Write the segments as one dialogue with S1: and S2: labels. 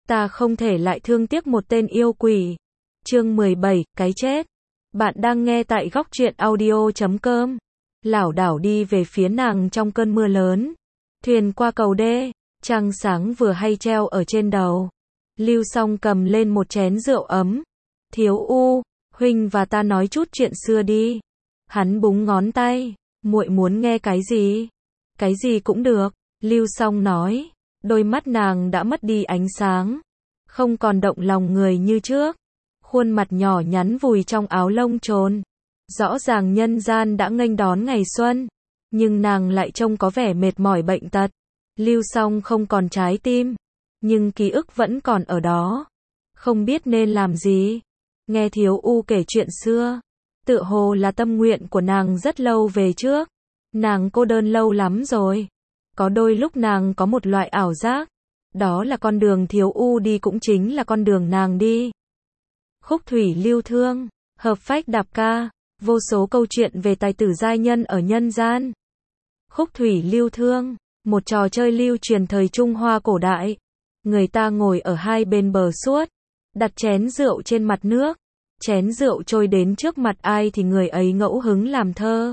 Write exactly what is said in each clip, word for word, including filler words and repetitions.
S1: ta không thể lại thương tiếc một tên yêu quỷ. Chương mười bảy, cái chết. Bạn đang nghe tại góc truyện audio chấm com. Lảo đảo đi về phía nàng trong cơn mưa lớn. Thuyền qua cầu đê, trăng sáng vừa hay treo ở trên đầu. Lưu Song cầm lên một chén rượu ấm. Thiếu U, huynh và ta nói chút chuyện xưa đi. Hắn búng ngón tay, muội muốn nghe cái gì? Cái gì cũng được, Lưu Song nói. Đôi mắt nàng đã mất đi ánh sáng, không còn động lòng người như trước. Khuôn mặt nhỏ nhắn vùi trong áo lông trồn. Rõ ràng nhân gian đã nghênh đón ngày xuân, nhưng nàng lại trông có vẻ mệt mỏi bệnh tật. Lưu Song không còn trái tim, nhưng ký ức vẫn còn ở đó. Không biết nên làm gì. Nghe Thiếu U kể chuyện xưa, tựa hồ là tâm nguyện của nàng rất lâu về trước. Nàng cô đơn lâu lắm rồi. Có đôi lúc nàng có một loại ảo giác, đó là con đường Thiếu U đi cũng chính là con đường nàng đi. Khúc thủy lưu thương, hợp phách đạp ca, vô số câu chuyện về tài tử giai nhân ở nhân gian. Khúc thủy lưu thương, một trò chơi lưu truyền thời Trung Hoa cổ đại. Người ta ngồi ở hai bên bờ suốt, đặt chén rượu trên mặt nước. Chén rượu trôi đến trước mặt ai thì người ấy ngẫu hứng làm thơ.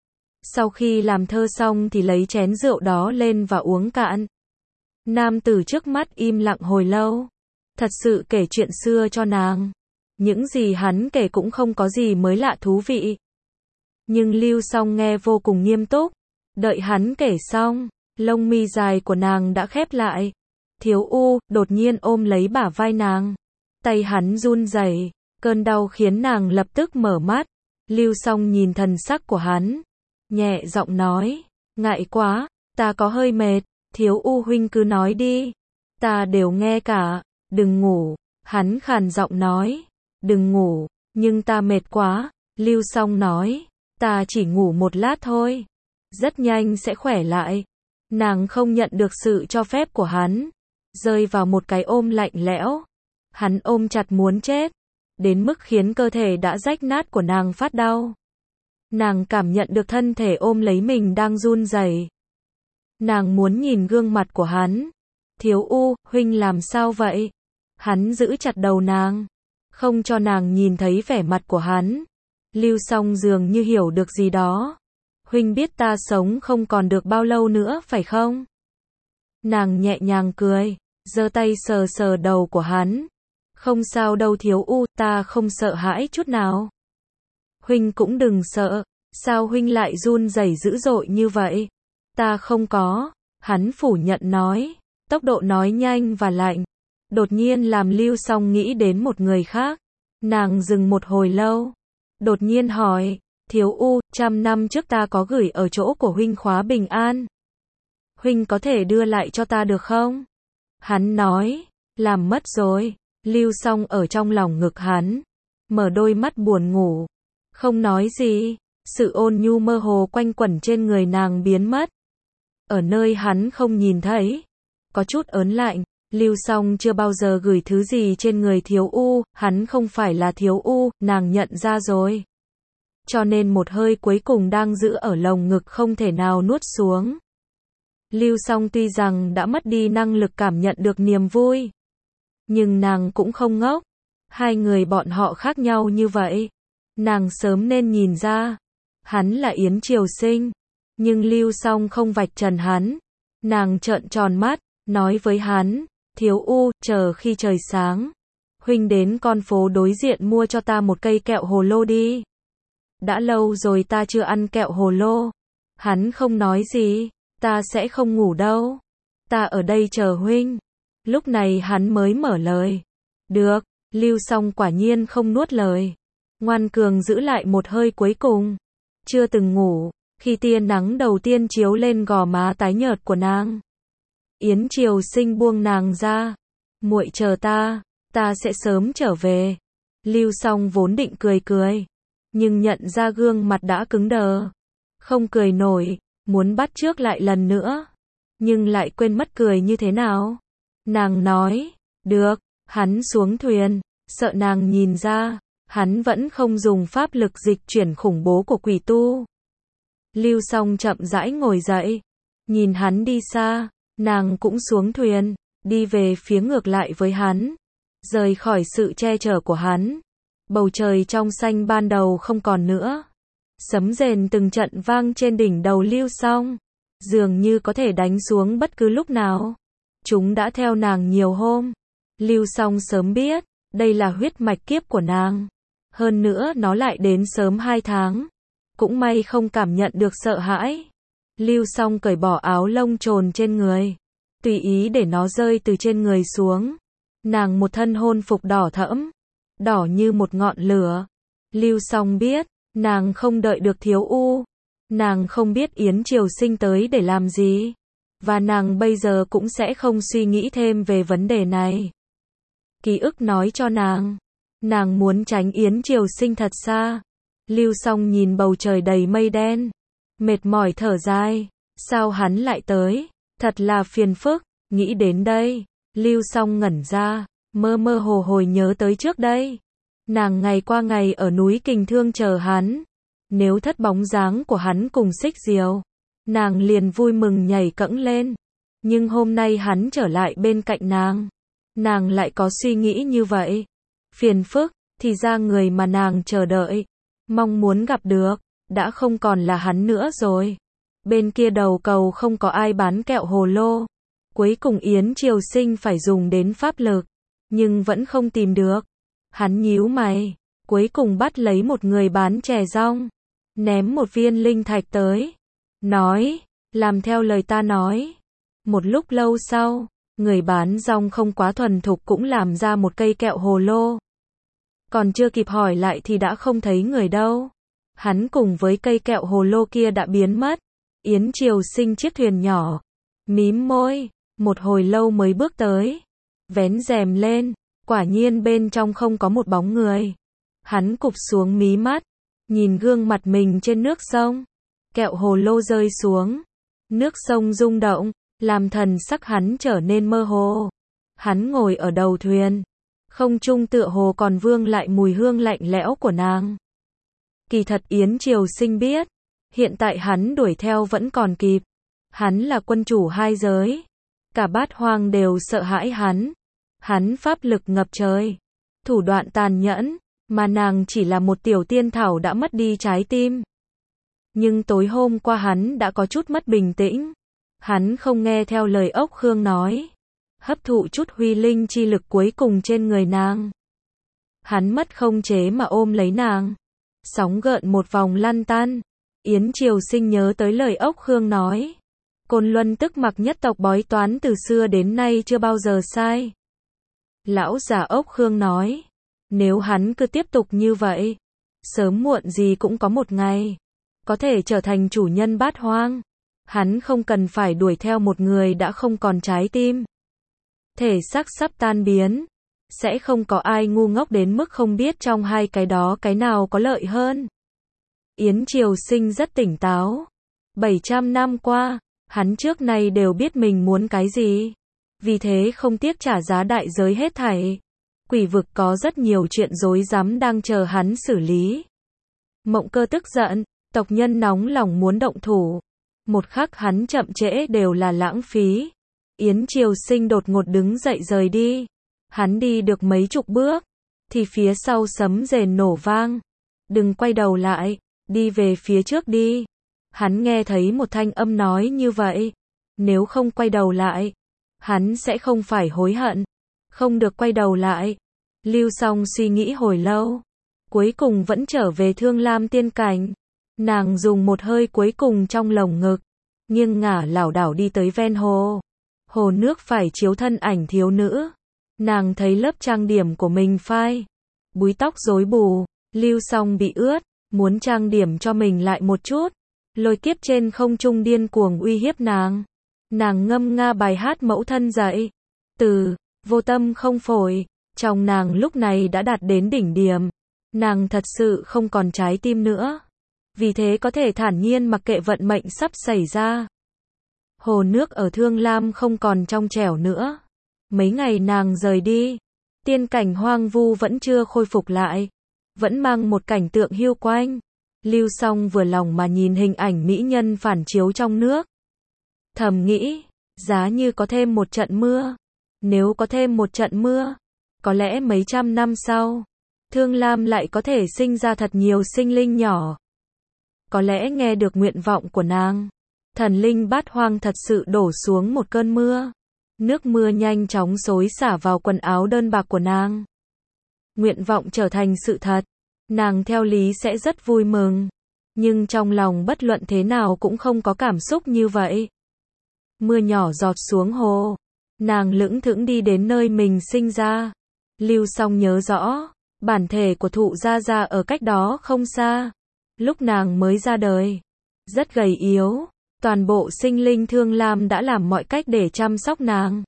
S1: Sau khi làm thơ xong thì lấy chén rượu đó lên và uống cạn. Nam tử trước mắt im lặng hồi lâu, thật sự kể chuyện xưa cho nàng. Những gì hắn kể cũng không có gì mới lạ thú vị. Nhưng Lưu Song nghe vô cùng nghiêm túc. Đợi hắn kể xong, lông mi dài của nàng đã khép lại. Thiếu U đột nhiên ôm lấy bả vai nàng. Tay hắn run rẩy, cơn đau khiến nàng lập tức mở mắt. Lưu Song nhìn thần sắc của hắn, nhẹ giọng nói, ngại quá, ta có hơi mệt. Thiếu U huynh cứ nói đi, ta đều nghe cả. Đừng ngủ, hắn khàn giọng nói. Đừng ngủ, nhưng ta mệt quá. Lưu Song nói, ta chỉ ngủ một lát thôi, rất nhanh sẽ khỏe lại. Nàng không nhận được sự cho phép của hắn, rơi vào một cái ôm lạnh lẽo. Hắn ôm chặt muốn chết, đến mức khiến cơ thể đã rách nát của nàng phát đau. Nàng cảm nhận được thân thể ôm lấy mình đang run rẩy. Nàng muốn nhìn gương mặt của hắn. Thiếu U, huynh làm sao vậy? Hắn giữ chặt đầu nàng, không cho nàng nhìn thấy vẻ mặt của hắn. Lưu Song dường như hiểu được gì đó. Huynh biết ta sống không còn được bao lâu nữa phải không? Nàng nhẹ nhàng cười, giơ tay sờ sờ đầu của hắn. Không sao đâu Thiếu U, ta không sợ hãi chút nào. Huynh cũng đừng sợ, sao huynh lại run rẩy dữ dội như vậy? Ta không có, hắn phủ nhận nói, tốc độ nói nhanh và lạnh. Đột nhiên làm Lưu Song nghĩ đến một người khác. Nàng dừng một hồi lâu, đột nhiên hỏi, Thiếu U, trăm năm trước ta có gửi ở chỗ của huynh khóa bình an. Huynh có thể đưa lại cho ta được không? Hắn nói, làm mất rồi. Lưu Song ở trong lòng ngực hắn, mở đôi mắt buồn ngủ, không nói gì. Sự ôn nhu mơ hồ quanh quẩn trên người nàng biến mất. Ở nơi hắn không nhìn thấy, có chút ớn lạnh. Lưu Song chưa bao giờ gửi thứ gì trên người Thiếu U, hắn không phải là Thiếu U, nàng nhận ra rồi. Cho nên một hơi cuối cùng đang giữ ở lồng ngực không thể nào nuốt xuống. Lưu Song tuy rằng đã mất đi năng lực cảm nhận được niềm vui, nhưng nàng cũng không ngốc. Hai người bọn họ khác nhau như vậy, nàng sớm nên nhìn ra. Hắn là Yến Triều Sinh, nhưng Lưu Song không vạch trần hắn. Nàng trợn tròn mắt, nói với hắn, Thiếu U, chờ khi trời sáng, huynh đến con phố đối diện mua cho ta một cây kẹo hồ lô đi. Đã lâu rồi ta chưa ăn kẹo hồ lô. Hắn không nói gì, ta sẽ không ngủ đâu. Ta ở đây chờ huynh. Lúc này hắn mới mở lời. Được, Lưu Song quả nhiên không nuốt lời. Ngoan cường giữ lại một hơi cuối cùng. Chưa từng ngủ, khi tia nắng đầu tiên chiếu lên gò má tái nhợt của nàng, Yến Triều Sinh buông nàng ra. Muội chờ ta, ta sẽ sớm trở về. Lưu Song vốn định cười cười, nhưng nhận ra gương mặt đã cứng đờ, không cười nổi, muốn bắt chước lại lần nữa, nhưng lại quên mất cười như thế nào. Nàng nói, được. Hắn xuống thuyền, sợ nàng nhìn ra, hắn vẫn không dùng pháp lực dịch chuyển khủng bố của quỷ tu. Lưu Song chậm rãi ngồi dậy, nhìn hắn đi xa. Nàng cũng xuống thuyền, đi về phía ngược lại với hắn, rời khỏi sự che chở của hắn. Bầu trời trong xanh ban đầu không còn nữa. Sấm rền từng trận vang trên đỉnh đầu Lưu Song, dường như có thể đánh xuống bất cứ lúc nào. Chúng đã theo nàng nhiều hôm. Lưu Song sớm biết, đây là huyết mạch kiếp của nàng. Hơn nữa nó lại đến sớm hai tháng. Cũng may không cảm nhận được sợ hãi. Lưu Song cởi bỏ áo lông trồn trên người, tùy ý để nó rơi từ trên người xuống. Nàng một thân hôn phục đỏ thẫm, đỏ như một ngọn lửa. Lưu Song biết, nàng không đợi được Thiếu U. Nàng không biết Yến Triều Sinh tới để làm gì. Và nàng bây giờ cũng sẽ không suy nghĩ thêm về vấn đề này. Ký ức nói cho nàng, nàng muốn tránh Yến Triều Sinh thật xa. Lưu Song nhìn bầu trời đầy mây đen, mệt mỏi thở dài. Sao hắn lại tới? Thật là phiền phức. Nghĩ đến đây, Lưu Song ngẩn ra, mơ mơ hồ hồ nhớ tới trước đây. Nàng ngày qua ngày ở núi Kình Thương chờ hắn. Nếu thất bóng dáng của hắn cùng Xích Diều, nàng liền vui mừng nhảy cẫng lên. Nhưng hôm nay hắn trở lại bên cạnh nàng, nàng lại có suy nghĩ như vậy. Phiền phức, thì ra người mà nàng chờ đợi, mong muốn gặp được, đã không còn là hắn nữa rồi. Bên kia đầu cầu không có ai bán kẹo hồ lô. Cuối cùng Yến Triều Sinh phải dùng đến pháp lực, nhưng vẫn không tìm được. Hắn nhíu mày, cuối cùng bắt lấy một người bán chè rong, ném một viên linh thạch tới, nói, làm theo lời ta nói. Một lúc lâu sau, người bán rong không quá thuần thục cũng làm ra một cây kẹo hồ lô. Còn chưa kịp hỏi lại thì đã không thấy người đâu. Hắn cùng với cây kẹo hồ lô kia đã biến mất. Yến Triều Sinh chiếc thuyền nhỏ, mím môi, một hồi lâu mới bước tới, vén rèm lên, quả nhiên bên trong không có một bóng người. Hắn cụp xuống mí mắt, nhìn gương mặt mình trên nước sông. Kẹo hồ lô rơi xuống, nước sông rung động, làm thần sắc hắn trở nên mơ hồ. Hắn ngồi ở đầu thuyền, không trung tựa hồ còn vương lại mùi hương lạnh lẽo của nàng. Kỳ thật Yến Triều Sinh biết, hiện tại hắn đuổi theo vẫn còn kịp. Hắn là quân chủ hai giới, cả Bát Hoang đều sợ hãi hắn. Hắn pháp lực ngập trời, thủ đoạn tàn nhẫn, mà nàng chỉ là một tiểu tiên thảo đã mất đi trái tim. Nhưng tối hôm qua hắn đã có chút mất bình tĩnh. Hắn không nghe theo lời ốc khương nói, hấp thụ chút huy linh chi lực cuối cùng trên người nàng. Hắn mất không chế mà ôm lấy nàng. Sóng gợn một vòng lăn tan. Yến Triều Sinh nhớ tới lời ốc khương nói. Côn Luân tức mặc nhất tộc bói toán từ xưa đến nay chưa bao giờ sai. Lão già ốc khương nói, nếu hắn cứ tiếp tục như vậy, sớm muộn gì cũng có một ngày có thể trở thành chủ nhân Bát Hoang. Hắn không cần phải đuổi theo một người đã không còn trái tim. Thể xác sắp tan biến, sẽ không có ai ngu ngốc đến mức không biết trong hai cái đó cái nào có lợi hơn. Yến Triều Sinh rất tỉnh táo. bảy trăm năm qua, hắn trước nay đều biết mình muốn cái gì. Vì thế không tiếc trả giá đại giới hết thảy. Quỷ vực có rất nhiều chuyện rối rắm đang chờ hắn xử lý. Mộng Cơ tức giận, tộc nhân nóng lòng muốn động thủ. Một khắc hắn chậm trễ đều là lãng phí. Yến Triều Sinh đột ngột đứng dậy rời đi. Hắn đi được mấy chục bước, thì phía sau sấm rền nổ vang. Đừng quay đầu lại, đi về phía trước đi. Hắn nghe thấy một thanh âm nói như vậy. Nếu không quay đầu lại, hắn sẽ không phải hối hận. Không được quay đầu lại. Lưu Song suy nghĩ hồi lâu, cuối cùng vẫn trở về Thương Lam tiên cảnh. Nàng dùng một hơi cuối cùng trong lồng ngực, nghiêng ngả lảo đảo đi tới ven hồ. Hồ nước phải chiếu thân ảnh thiếu nữ. Nàng thấy lớp trang điểm của mình phai, búi tóc rối bù. Lưu Song bị ướt, muốn trang điểm cho mình lại một chút. Lôi kiếp trên không trung điên cuồng uy hiếp nàng. Nàng ngâm nga bài hát mẫu thân dạy. Từ vô tâm không phổi, trong nàng lúc này đã đạt đến đỉnh điểm. Nàng thật sự không còn trái tim nữa. Vì thế có thể thản nhiên mặc kệ vận mệnh sắp xảy ra. Hồ nước ở Thương Lam không còn trong trẻo nữa. Mấy ngày nàng rời đi, tiên cảnh hoang vu vẫn chưa khôi phục lại, vẫn mang một cảnh tượng hiu quạnh. Lưu Song vừa lòng mà nhìn hình ảnh mỹ nhân phản chiếu trong nước. Thầm nghĩ, giá như có thêm một trận mưa, Nếu có thêm một trận mưa, có lẽ mấy trăm năm sau, Thương Lam lại có thể sinh ra thật nhiều sinh linh nhỏ. Có lẽ nghe được nguyện vọng của nàng, thần linh bát hoang thật sự đổ xuống một cơn mưa. Nước mưa nhanh chóng xối xả vào quần áo đơn bạc của nàng. Nguyện vọng trở thành sự thật, nàng theo lý sẽ rất vui mừng. Nhưng trong lòng bất luận thế nào cũng không có cảm xúc như vậy. Mưa nhỏ giọt xuống hồ. Nàng lững thững đi đến nơi mình sinh ra. Lưu Song nhớ rõ, bản thể của Thụ Gia Gia ở cách đó không xa. Lúc nàng mới ra đời, rất gầy yếu. Toàn bộ sinh linh Thương Lam đã làm mọi cách để chăm sóc nàng.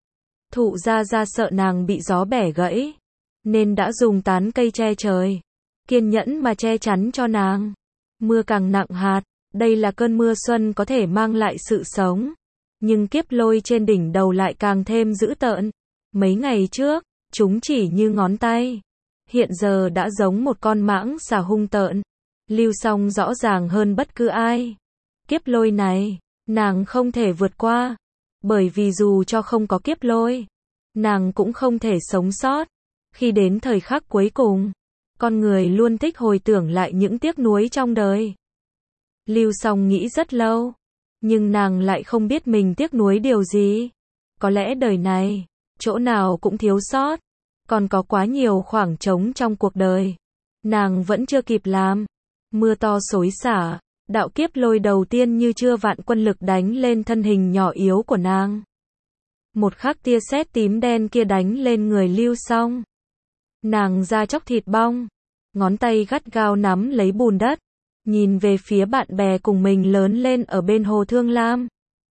S1: Thụ Gia Gia sợ nàng bị gió bẻ gãy, nên đã dùng tán cây che trời, kiên nhẫn mà che chắn cho nàng. Mưa càng nặng hạt, đây là cơn mưa xuân có thể mang lại sự sống. Nhưng kiếp lôi trên đỉnh đầu lại càng thêm dữ tợn. Mấy ngày trước, chúng chỉ như ngón tay. Hiện giờ đã giống một con mãng xà hung tợn. Lưu Song rõ ràng hơn bất cứ ai. Kiếp lôi này, nàng không thể vượt qua. Bởi vì dù cho không có kiếp lôi, nàng cũng không thể sống sót. Khi đến thời khắc cuối cùng, con người luôn thích hồi tưởng lại những tiếc nuối trong đời. Lưu Song nghĩ rất lâu, nhưng nàng lại không biết mình tiếc nuối điều gì. Có lẽ đời này, chỗ nào cũng thiếu sót, còn có quá nhiều khoảng trống trong cuộc đời. Nàng vẫn chưa kịp làm. Mưa to xối xả, đạo kiếp lôi đầu tiên như chưa vạn quân lực đánh lên thân hình nhỏ yếu của nàng. Một khắc tia sét tím đen kia đánh lên người Lưu Song. Nàng da chóc thịt bong, ngón tay gắt gao nắm lấy bùn đất, nhìn về phía bạn bè cùng mình lớn lên ở bên hồ Thương Lam.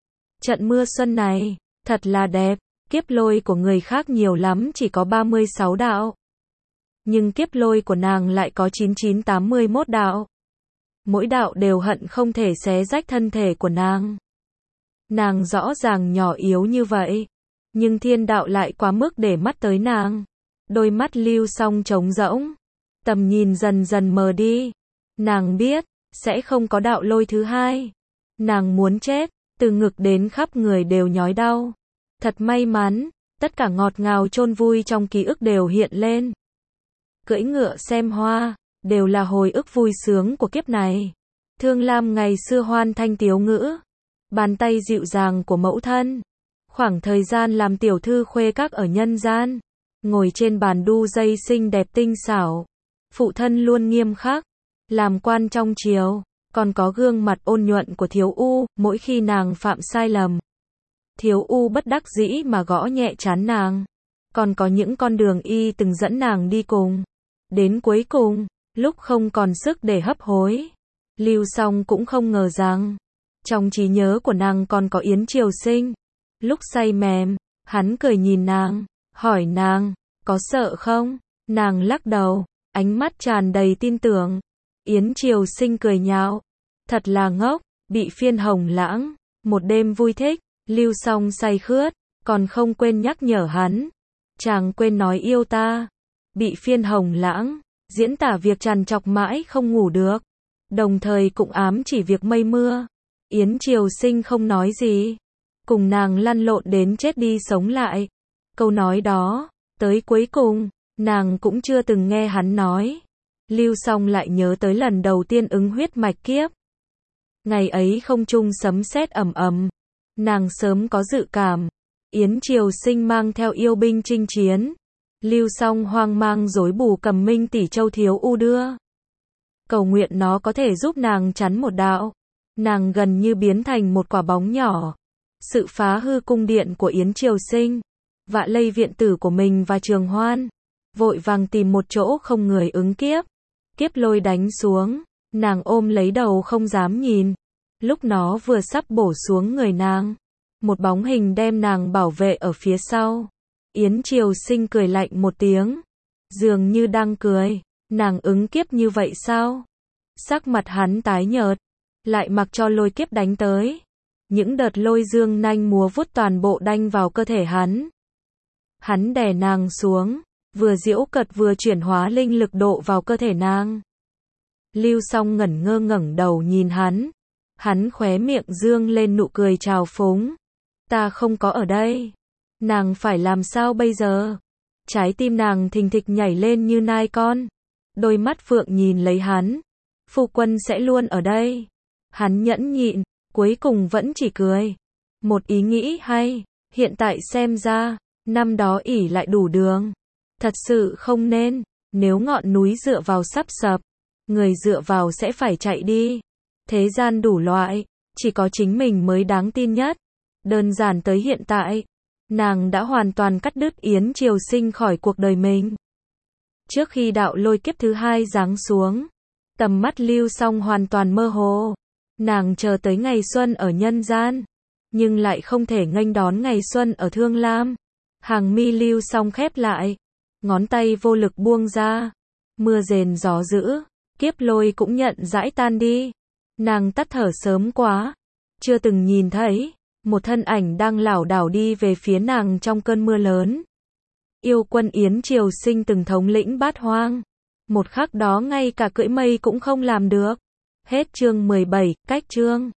S1: Trận mưa xuân này, thật là đẹp, kiếp lôi của người khác nhiều lắm chỉ có ba mươi sáu đạo. Nhưng kiếp lôi của nàng lại có chín chín tám mươi mốt đạo. Mỗi đạo đều hận không thể xé rách thân thể của nàng. Nàng rõ ràng nhỏ yếu như vậy, nhưng thiên đạo lại quá mức để mắt tới nàng. Đôi mắt Lưu Song trống rỗng, tầm nhìn dần dần mờ đi. Nàng biết, sẽ không có đạo lôi thứ hai. Nàng muốn chết, từ ngực đến khắp người đều nhói đau. Thật may mắn, tất cả ngọt ngào chôn vui trong ký ức đều hiện lên. Cưỡi ngựa xem hoa, đều là hồi ức vui sướng của kiếp này. Thương Lam ngày xưa hoan thanh tiếu ngữ, bàn tay dịu dàng của mẫu thân. Khoảng thời gian làm tiểu thư khuê các ở nhân gian, ngồi trên bàn đu dây xinh đẹp tinh xảo. Phụ thân luôn nghiêm khắc, làm quan trong triều, còn có gương mặt ôn nhuận của Thiếu U, mỗi khi nàng phạm sai lầm. Thiếu U bất đắc dĩ mà gõ nhẹ trán nàng. Còn có những con đường y từng dẫn nàng đi cùng. Đến cuối cùng, lúc không còn sức để hấp hối, Lưu Song cũng không ngờ rằng, trong trí nhớ của nàng còn có Yến Triều Sinh. Lúc say mềm, hắn cười nhìn nàng, hỏi nàng, có sợ không? Nàng lắc đầu, ánh mắt tràn đầy tin tưởng. Yến Triều Sinh cười nhạo, thật là ngốc, bị phiên hồng lãng, một đêm vui thích. Lưu Song say khướt, còn không quên nhắc nhở hắn, chàng quên nói yêu ta. Bị phiên hồng lãng, diễn tả việc trằn trọc mãi không ngủ được, đồng thời cũng ám chỉ việc mây mưa. Yến Triều Sinh không nói gì, cùng nàng lăn lộn đến chết đi sống lại. Câu nói đó, tới cuối cùng, nàng cũng chưa từng nghe hắn nói. Lưu Song lại nhớ tới lần đầu tiên ứng huyết mạch kiếp. Ngày ấy không trung sấm sét ầm ầm, nàng sớm có dự cảm. Yến Triều Sinh mang theo yêu binh chinh chiến. Lưu Song hoang mang rối bù cầm Minh Tỷ Châu Thiếu U đưa. Cầu nguyện nó có thể giúp nàng chắn một đạo. Nàng gần như biến thành một quả bóng nhỏ. Sự phá hư cung điện của Yến Triều Sinh, vạ lây viện tử của mình và Trường Hoan, vội vàng tìm một chỗ không người ứng kiếp. Kiếp lôi đánh xuống, nàng ôm lấy đầu không dám nhìn. Lúc nó vừa sắp bổ xuống người nàng, một bóng hình đem nàng bảo vệ ở phía sau. Yến Triều Sinh cười lạnh một tiếng, dường như đang cười, nàng ứng kiếp như vậy sao? Sắc mặt hắn tái nhợt, lại mặc cho lôi kiếp đánh tới. Những đợt lôi dương nanh múa vuốt toàn bộ đanh vào cơ thể hắn. Hắn đè nàng xuống, vừa giễu cợt vừa chuyển hóa linh lực độ vào cơ thể nàng. Lưu Song ngẩn ngơ ngẩng đầu nhìn hắn. Hắn khóe miệng dương lên nụ cười trào phúng. Ta không có ở đây. Nàng phải làm sao bây giờ? Trái tim nàng thình thịch nhảy lên như nai con. Đôi mắt phượng nhìn lấy hắn. Phu quân sẽ luôn ở đây. Hắn nhẫn nhịn, cuối cùng vẫn chỉ cười. Một ý nghĩ hay, hiện tại xem ra, năm đó ỉ lại đủ đường. Thật sự không nên, nếu ngọn núi dựa vào sắp sập, người dựa vào sẽ phải chạy đi. Thế gian đủ loại, chỉ có chính mình mới đáng tin nhất. Đơn giản tới hiện tại, nàng đã hoàn toàn cắt đứt Yến Triều Sinh khỏi cuộc đời mình. Trước khi đạo lôi kiếp thứ hai giáng xuống, tầm mắt Lưu Song hoàn toàn mơ hồ. Nàng chờ tới ngày xuân ở nhân gian, nhưng lại không thể nghênh đón ngày xuân ở Thương Lam. Hàng mi Lưu Song khép lại, ngón tay vô lực buông ra. Mưa rền gió dữ, kiếp lôi cũng nhận rãi tan đi. Nàng tắt thở sớm quá, chưa từng nhìn thấy một thân ảnh đang lảo đảo đi về phía nàng trong cơn mưa lớn. Yêu quân Yến Triều Sinh từng thống lĩnh bát hoang, một khắc đó ngay cả cưỡi mây cũng không làm được. Hết chương mười bảy, cách chương